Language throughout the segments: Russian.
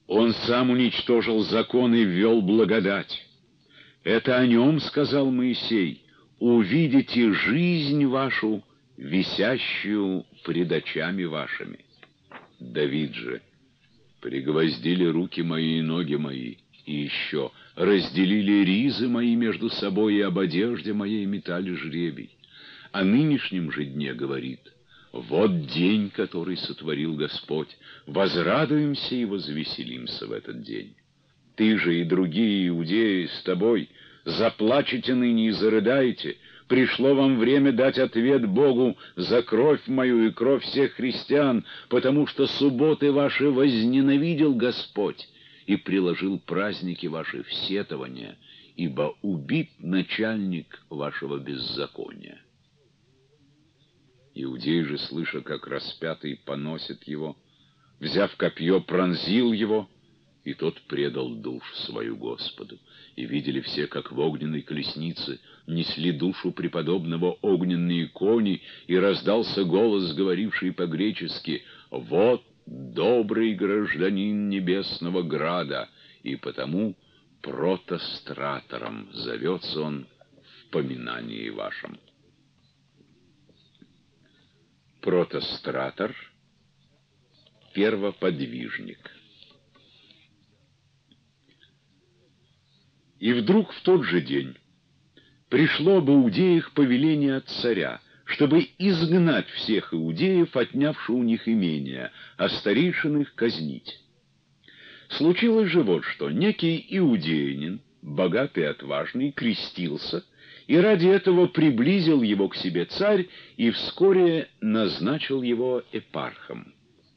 Он сам уничтожил закон и ввел благодать. Это о нем сказал Моисей: увидите жизнь вашу, висящую пред очами вашими. Давид же: пригвоздили руки мои и ноги мои, и еще разделили ризы мои между собой, и об одежде моей метали жребий. О нынешнем же дне говорит: вот день, который сотворил Господь, возрадуемся и возвеселимся в этот день. Ты же и другие иудеи с тобой заплачете ныне и зарыдаете. Пришло вам время дать ответ Богу за кровь мою и кровь всех христиан, потому что субботы ваши возненавидел Господь и приложил праздники ваши в сетование, ибо убит начальник вашего беззакония. Иудей же, слыша, как распятый поносит его, взяв копье, пронзил его, и тот предал душу свою Господу. И видели все, как в огненной колеснице несли душу преподобного огненные кони, и раздался голос, говоривший по-гречески: «Вот добрый гражданин небесного града», и потому протостратором зовется он в поминании вашем. Протостратор — первоподвижник. И вдруг в тот же день пришло об иудеях повеление от царя, чтобы изгнать всех иудеев, отнявши у них имения, а старейшин их казнить. Случилось же вот что: некий иудеянин, богатый и отважный, крестился, и ради этого приблизил его к себе царь и вскоре назначил его епархом.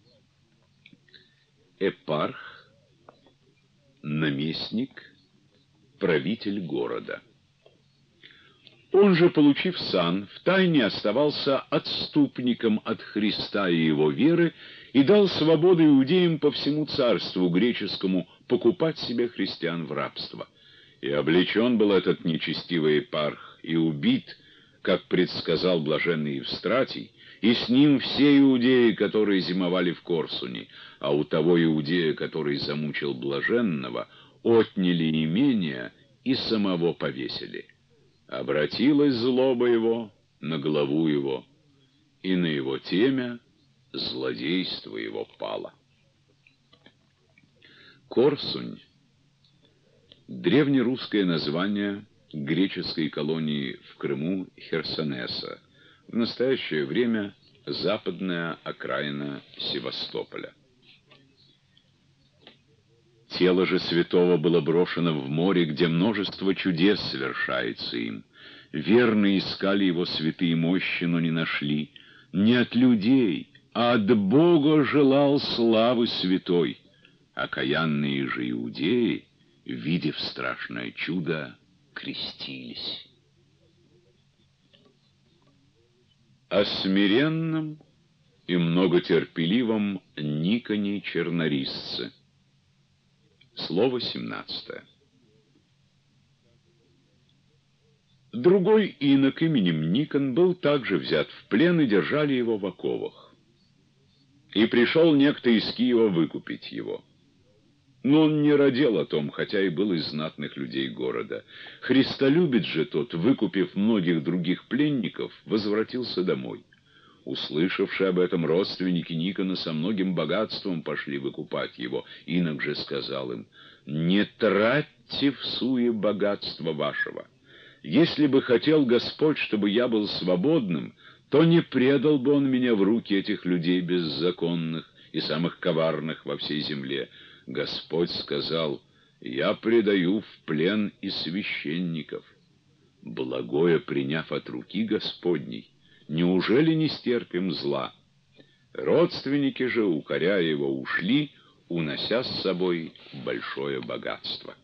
Епарх — наместник, правитель города. Он же, получив сан, втайне оставался отступником от Христа и его веры и дал свободу иудеям по всему царству греческому покупать себе христиан в рабство. И облечен был этот нечестивый епарх и убит, как предсказал блаженный Евстратий, и с ним все иудеи, которые зимовали в Корсуне, а у того иудея, который замучил блаженного, отняли имение и самого повесили. Обратилась злоба его на главу его, и на его темя злодейство его пало. Корсунь — древнерусское название греческой колонии в Крыму Херсонеса, в настоящее время западная окраина Севастополя. Тело же святого было брошено в море, где множество чудес совершается им. Верно искали его святые мощи, но не нашли. Не от людей, а от Бога желал славы святой. Окаянные же иудеи, видев страшное чудо, крестились. О смиренном и многотерпеливом Никоне Чернорисце. Слово 17. Другой инок именем Никон был также взят в плен, и держали его в оковах. И пришел некто из Киева выкупить его. Но он не радел о том, хотя и был из знатных людей города. Христолюбец же тот, выкупив многих других пленников, возвратился домой. Услышавши об этом, родственники Никона со многим богатством пошли выкупать его. Инок же сказал им: «Не тратьте в суе богатства вашего. Если бы хотел Господь, чтобы я был свободным, то не предал бы Он меня в руки этих людей беззаконных и самых коварных во всей земле. Господь сказал: я предаю в плен и священников. Благое приняв от руки Господней, неужели не стерпим зла?» Родственники же, укоряя его, ушли, унося с собой большое богатство.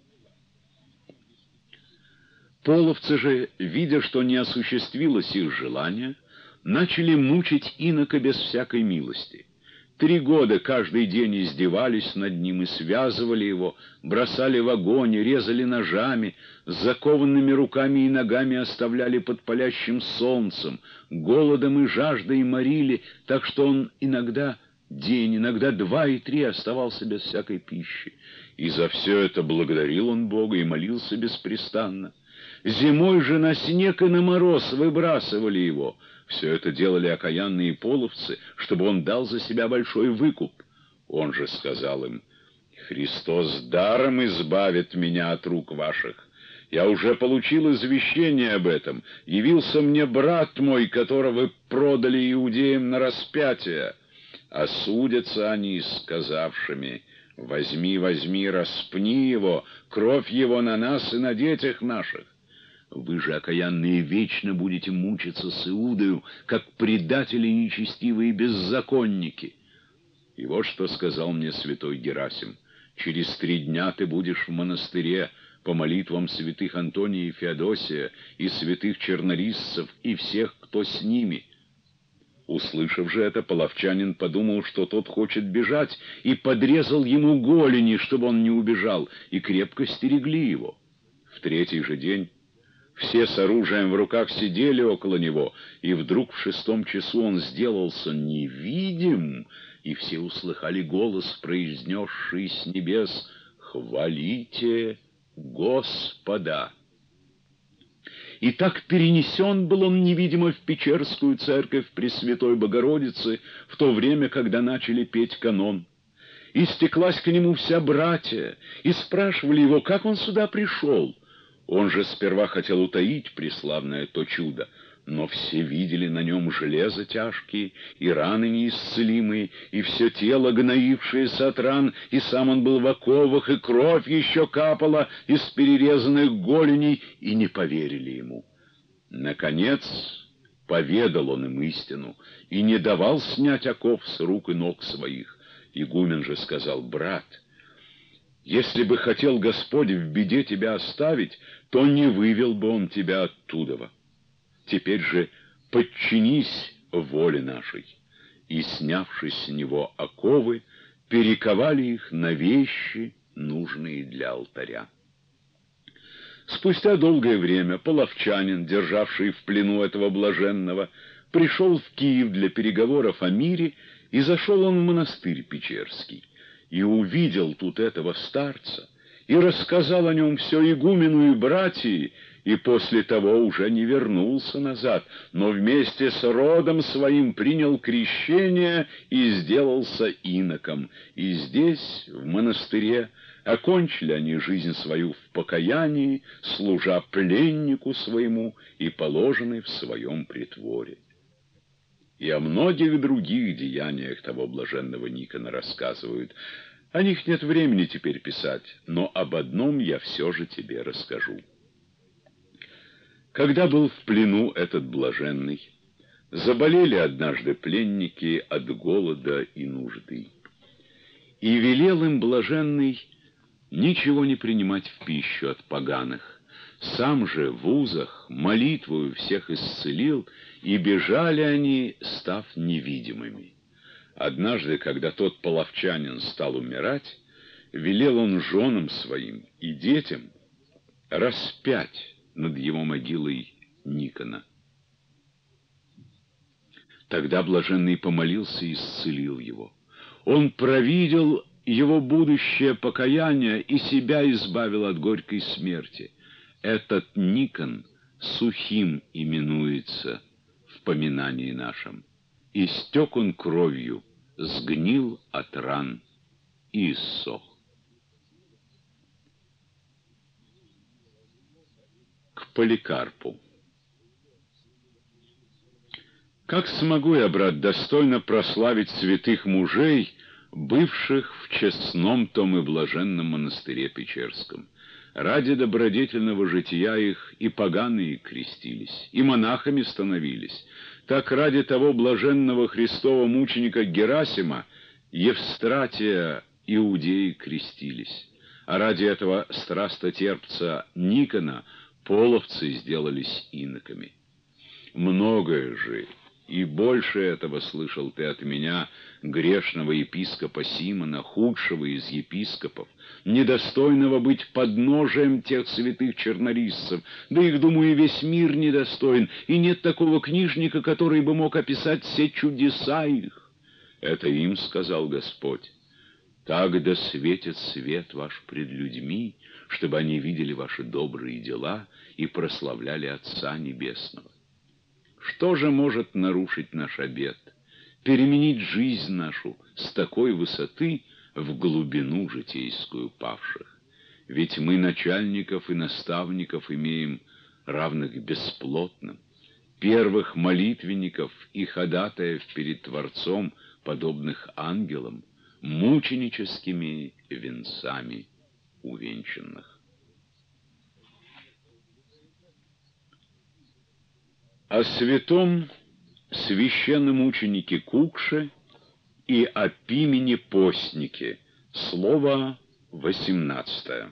Половцы же, видя, что не осуществилось их желание, начали мучить инока без всякой милости. 3 года каждый день издевались над ним и связывали его, бросали в огонь, резали ножами, с закованными руками и ногами оставляли под палящим солнцем, голодом и жаждой морили, так что он иногда день, иногда 2 и 3 оставался без всякой пищи. И за все это благодарил он Бога и молился беспрестанно. Зимой же на снег и на мороз выбрасывали его. Все это делали окаянные половцы, чтобы он дал за себя большой выкуп. Он же сказал им: «Христос даром избавит меня от рук ваших. Я уже получил извещение об этом. Явился мне брат мой, которого продали иудеям на распятие. Осудятся они, сказавшими: возьми, возьми, распни его, кровь его на нас и на детях наших. Вы же, окаянные, вечно будете мучиться с Иудою, как предатели нечестивые беззаконники». И вот что сказал мне святой Герасим: «Через 3 дня ты будешь в монастыре по молитвам святых Антония и Феодосия, и святых чернорисцев, и всех, кто с ними». Услышав же это, половчанин подумал, что тот хочет бежать, и подрезал ему голени, чтобы он не убежал, и крепко стерегли его. В 3-й же день все с оружием в руках сидели около него, и вдруг в 6 часу он сделался невидим, и все услыхали голос, произнесший с небес: «Хвалите Господа!» И так перенесен был он невидимо в Печерскую церковь Пресвятой Богородицы в то время, когда начали петь канон. И стеклась к нему вся братья, и спрашивали его, как он сюда пришел. Он же сперва хотел утаить преславное то чудо, но все видели на нем железо тяжкие, и раны неисцелимые, и все тело, гноившееся от ран, и сам он был в оковах, и кровь еще капала из перерезанных голеней, и не поверили ему. Наконец поведал он им истину, и не давал снять оков с рук и ног своих. Игумен же сказал: «Брат, если бы хотел Господь в беде тебя оставить, то не вывел бы он тебя оттуда. Теперь же подчинись воле нашей». И, снявшись с него оковы, перековали их на вещи, нужные для алтаря. Спустя долгое время половчанин, державший в плену этого блаженного, пришел в Киев для переговоров о мире, и зашел он в монастырь Печерский, и увидел тут этого старца, и рассказал о нем все игумену и братьи, и после того уже не вернулся назад, но вместе с родом своим принял крещение и сделался иноком. И здесь, в монастыре, окончили они жизнь свою в покаянии, служа пленнику своему и положенный в своем притворе. И о многих других деяниях того блаженного Никона рассказывают. О них нет времени теперь писать, но об одном я все же тебе расскажу. Когда был в плену этот блаженный, заболели однажды пленники от голода и нужды. И велел им блаженный ничего не принимать в пищу от поганых. Сам же в узах молитвою всех исцелил, и бежали они, став невидимыми. Однажды, когда тот половчанин стал умирать, велел он женам своим и детям распять над его могилой Никона. Тогда блаженный помолился и исцелил его. Он провидел его будущее покаяние и себя избавил от горькой смерти. Этот Никон сухим именуется в поминании нашем. Истек он кровью, сгнил от ран и иссох. К Поликарпу. Как смогу я, брат, достойно прославить святых мужей, бывших в честном том и блаженном монастыре Печерском? Ради добродетельного жития их и поганые крестились, и монахами становились. Так ради того блаженного Христова мученика Герасима Евстратия иудеи крестились, а ради этого страстотерпца Никона половцы сделались иноками. Многое же и больше этого слышал ты от меня, грешного епископа Симона, худшего из епископов, недостойного быть подножием тех святых чернорисцев, да их, думаю, весь мир недостоин, и нет такого книжника, который бы мог описать все чудеса их. Это им сказал Господь: «Так да светит свет ваш пред людьми, чтобы они видели ваши добрые дела и прославляли Отца Небесного». Что же может нарушить наш обет, переменить жизнь нашу с такой высоты в глубину житейскую павших? Ведь мы начальников и наставников имеем, равных бесплотным, первых молитвенников и ходатаев перед Творцом, подобных ангелам, мученическими венцами увенчанных. О святом священномученике Кукше и о Пимене Постнике. Слово 18.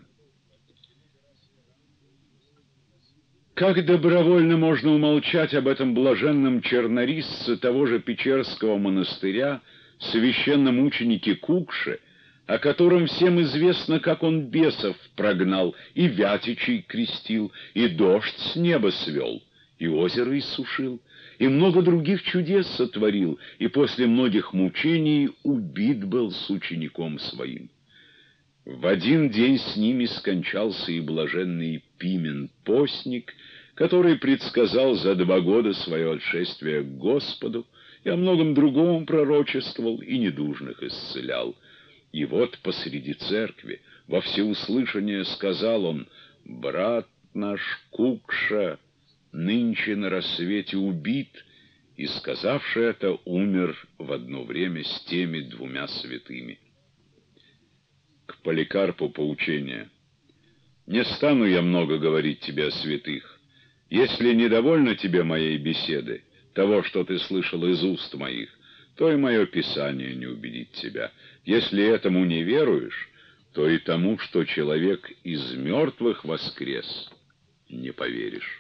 Как добровольно можно умолчать об этом блаженном чернорисце того же Печерского монастыря, священномученике Кукше, о котором всем известно, как он бесов прогнал, и вятичей крестил, и дождь с неба свел, и озеро иссушил, и много других чудес сотворил, и после многих мучений убит был с учеником своим. В один день с ними скончался и блаженный Пимен Постник, который предсказал за 2 года свое отшествие к Господу, и о многом другом пророчествовал, и недужных исцелял. И вот посреди церкви во всеуслышание сказал он: «Брат наш Кукша нынче на рассвете убит», и, сказавши это, умер в одно время с теми 2 святыми. К Поликарпу поучение. «Не стану я много говорить тебе о святых. Если недовольно тебе моей беседы, того, что ты слышал из уст моих, то и мое Писание не убедит тебя. Если этому не веруешь, то и тому, что человек из мертвых воскрес, не поверишь».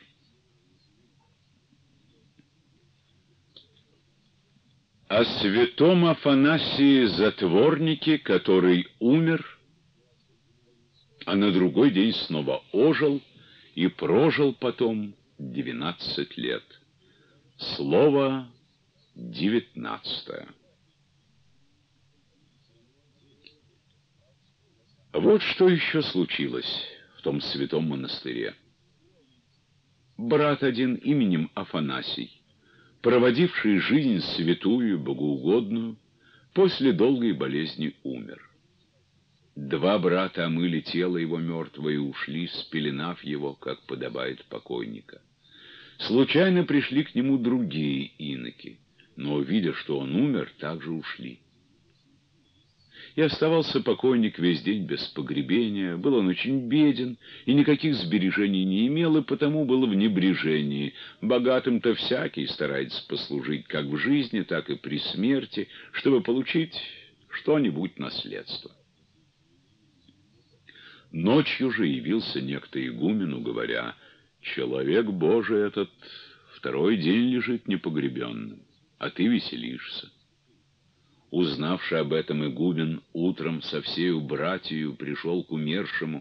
О святом Афанасии Затворнике, который умер, а на другой день снова ожил и прожил потом 12 лет. Слово 19. Вот что еще случилось в том святом монастыре. Брат один именем Афанасий, проводивший жизнь святую, богоугодную, после долгой болезни умер. 2 брата омыли тело его мертвое и ушли, спеленав его, как подобает покойника. Случайно пришли к нему другие иноки, но, увидя, что он умер, также ушли. И оставался покойник весь день без погребения. Был он очень беден и никаких сбережений не имел, и потому был в небрежении. Богатым-то всякий старается послужить как в жизни, так и при смерти, чтобы получить что-нибудь наследство. Ночью же явился некто игумену, говоря: «Человек Божий этот 2-й день лежит непогребенным, а ты веселишься». Узнавши об этом, игумен утром со всею братью пришел к умершему,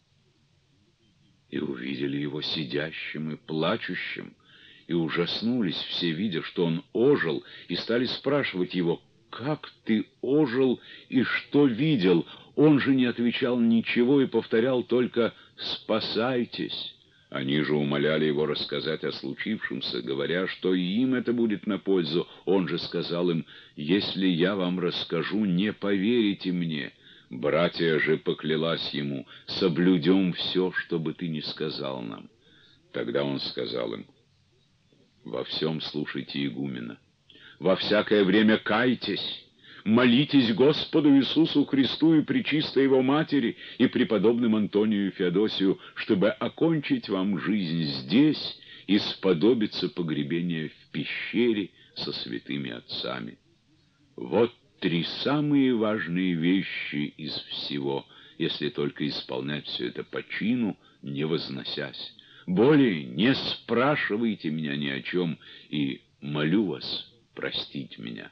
и увидели его сидящим и плачущим, и ужаснулись все, видя, что он ожил, и стали спрашивать его: «Как ты ожил и что видел?» Он же не отвечал ничего и повторял только: «Спасайтесь». Они же умоляли его рассказать о случившемся, говоря, что и им это будет на пользу. Он же сказал им: «Если я вам расскажу, не поверите мне». Братья же поклялась ему: «Соблюдем все, что бы ты ни сказал нам». Тогда он сказал им: «Во всем слушайте игумена, во всякое время кайтесь, молитесь Господу Иисусу Христу и пречистой Его Матери и преподобным Антонию и Феодосию, чтобы окончить вам жизнь здесь и сподобиться погребения в пещере со святыми отцами». Вот 3 самые важные вещи из всего, если только исполнять все это по чину, не возносясь. Более не спрашивайте меня ни о чем, и молю вас простить меня.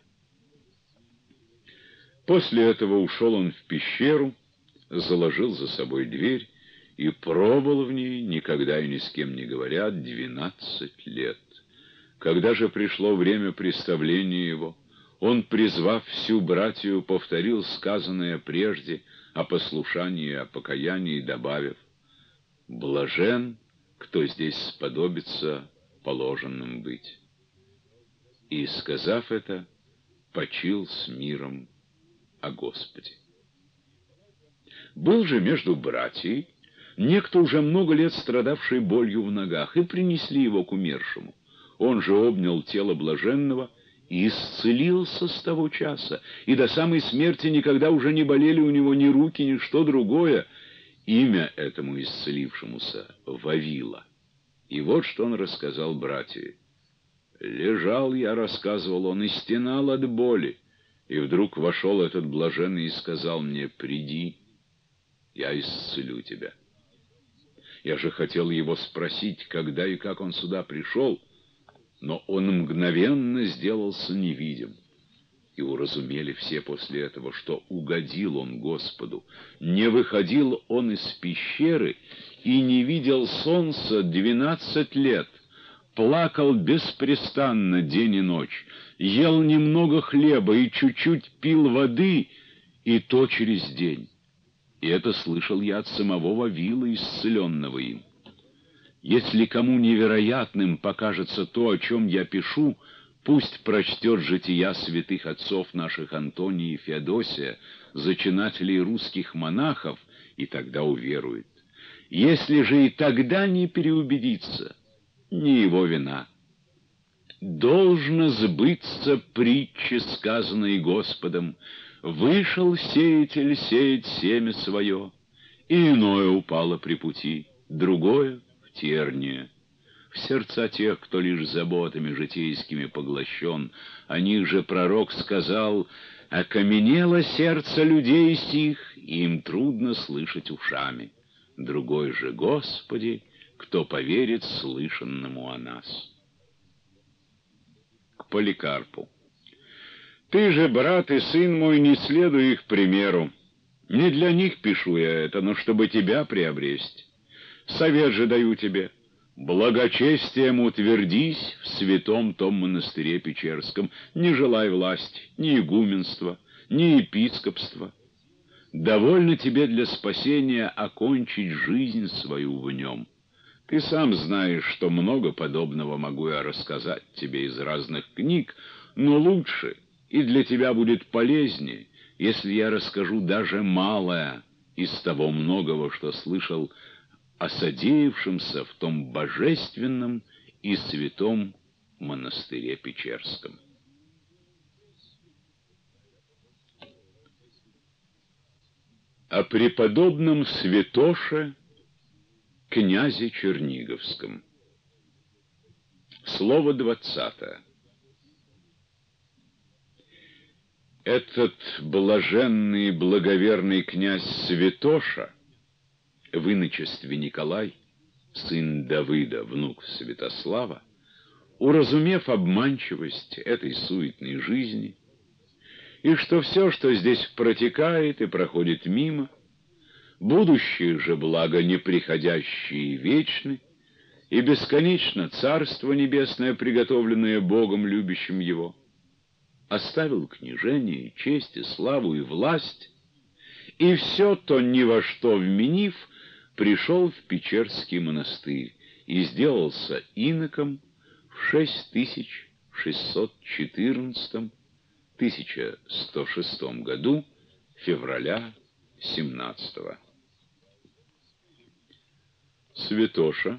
После этого ушел он в пещеру, заложил за собой дверь и пробыл в ней, никогда и ни с кем не говоря, 12 лет. Когда же пришло время представления его, Он, призвав всю братью, повторил сказанное прежде о послушании и о покаянии, добавив: «Блажен, кто здесь сподобится положенным быть». И, сказав это, почил с миром о Господе. Был же между братьей некто, уже много лет страдавший болью в ногах, и принесли его к умершему. Он же обнял тело блаженного и исцелился с того часа, и до самой смерти никогда уже не болели у него ни руки, ни что другое. Имя этому исцелившемуся — Вавила. И вот что он рассказал братьям. «Лежал я, — рассказывал он, — и стенал от боли, и вдруг вошел этот блаженный и сказал мне: приди, я исцелю тебя». Я же хотел его спросить, когда и как он сюда пришел, но он мгновенно сделался невидим. И уразумели все после этого, что угодил он Господу. Не выходил он из пещеры и не видел солнца 12 лет. Плакал беспрестанно день и ночь, ел немного хлеба и чуть-чуть пил воды, и то через день. И это слышал я от самого Вавила, исцеленного им. Если кому невероятным покажется то, о чем я пишу, пусть прочтет жития святых отцов наших Антония и Феодосия, зачинателей русских монахов, и тогда уверует. Если же и тогда не переубедится, не его вина. Должно сбыться притчи, сказанной Господом: «Вышел сеятель сеять семя свое, и иное упало при пути, другое в терние». В сердца тех, кто лишь заботами житейскими поглощен, о них же пророк сказал: «Окаменело сердце людей сих, и им трудно слышать ушами». Другой же: «Господи, кто поверит слышанному о нас». К Поликарпу. «Ты же, брат и сын мой, не следуй их примеру. Не для них пишу я это, но чтобы тебя приобрести. Совет же даю тебе: благочестием утвердись в святом том монастыре Печерском, не желай власти, ни игуменства, ни епископства. Довольно тебе для спасения окончить жизнь свою в нем. Ты сам знаешь, что много подобного могу я рассказать тебе из разных книг, но лучше и для тебя будет полезнее, если я расскажу даже малое из того многого, что слышал о содеявшемся в том божественном и святом монастыре Печерском». О преподобном святоше князе Черниговском. Слово 20. Этот блаженный и благоверный князь Святоша, в иночестве Николай, сын Давыда, внук Святослава, уразумев обманчивость этой суетной жизни, и что все, что здесь протекает и проходит мимо, будущее же благо неприходящие и вечны, и бесконечно Царство Небесное, приготовленное Богом, любящим Его, оставил княжение, и честь, и славу, и власть, и все то, ни во что вменив, пришел в Печерский монастырь и сделался иноком в 1106 году, февраля 17-го. Святоша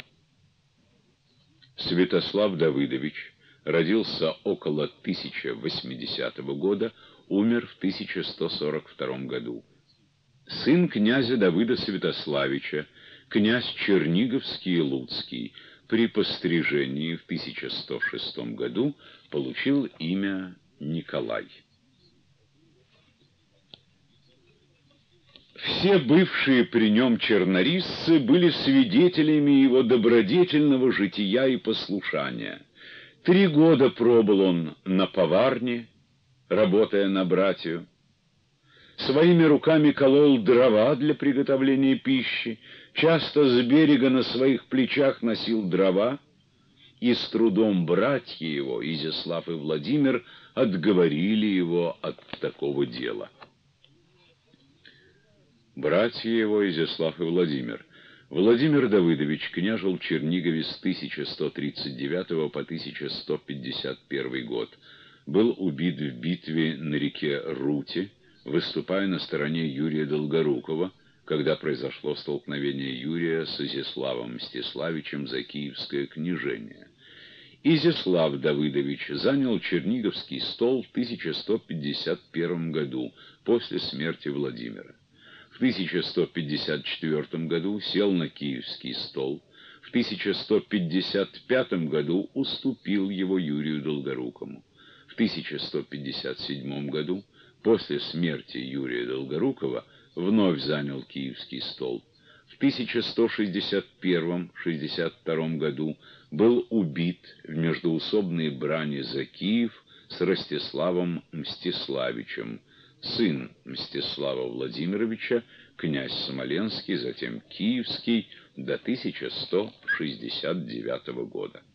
Святослав Давыдович родился около 1080 года, умер в 1142 году. Сын князя Давыда Святославича, князь Черниговский и Луцкий, при пострижении в 1106 году получил имя Николай. Все бывшие при нем чернорисцы были свидетелями его добродетельного жития и послушания. 3 года пробыл он на поварне, работая на братью. Своими руками колол дрова для приготовления пищи, часто с берега на своих плечах носил дрова, и с трудом братья его, Изяслав и Владимир, отговорили его от такого дела. Братья его, Изяслав и Владимир. Владимир Давыдович княжил в Чернигове с 1139 по 1151 год. Был убит в битве на реке Руте, выступая на стороне Юрия Долгорукова, когда произошло столкновение Юрия с Изяславом Мстиславичем за киевское княжение. Изяслав Давыдович занял Черниговский стол в 1151 году, после смерти Владимира. В 1154 году сел на киевский стол, в 1155 году уступил его Юрию Долгорукому. В 1157 году, после смерти Юрия Долгорукова, вновь занял киевский стол. В 1161-62 году был убит в междоусобной брани за Киев с Ростиславом Мстиславичем, сын Мстислава Владимировича, князь Смоленский, затем Киевский, до 1169 года.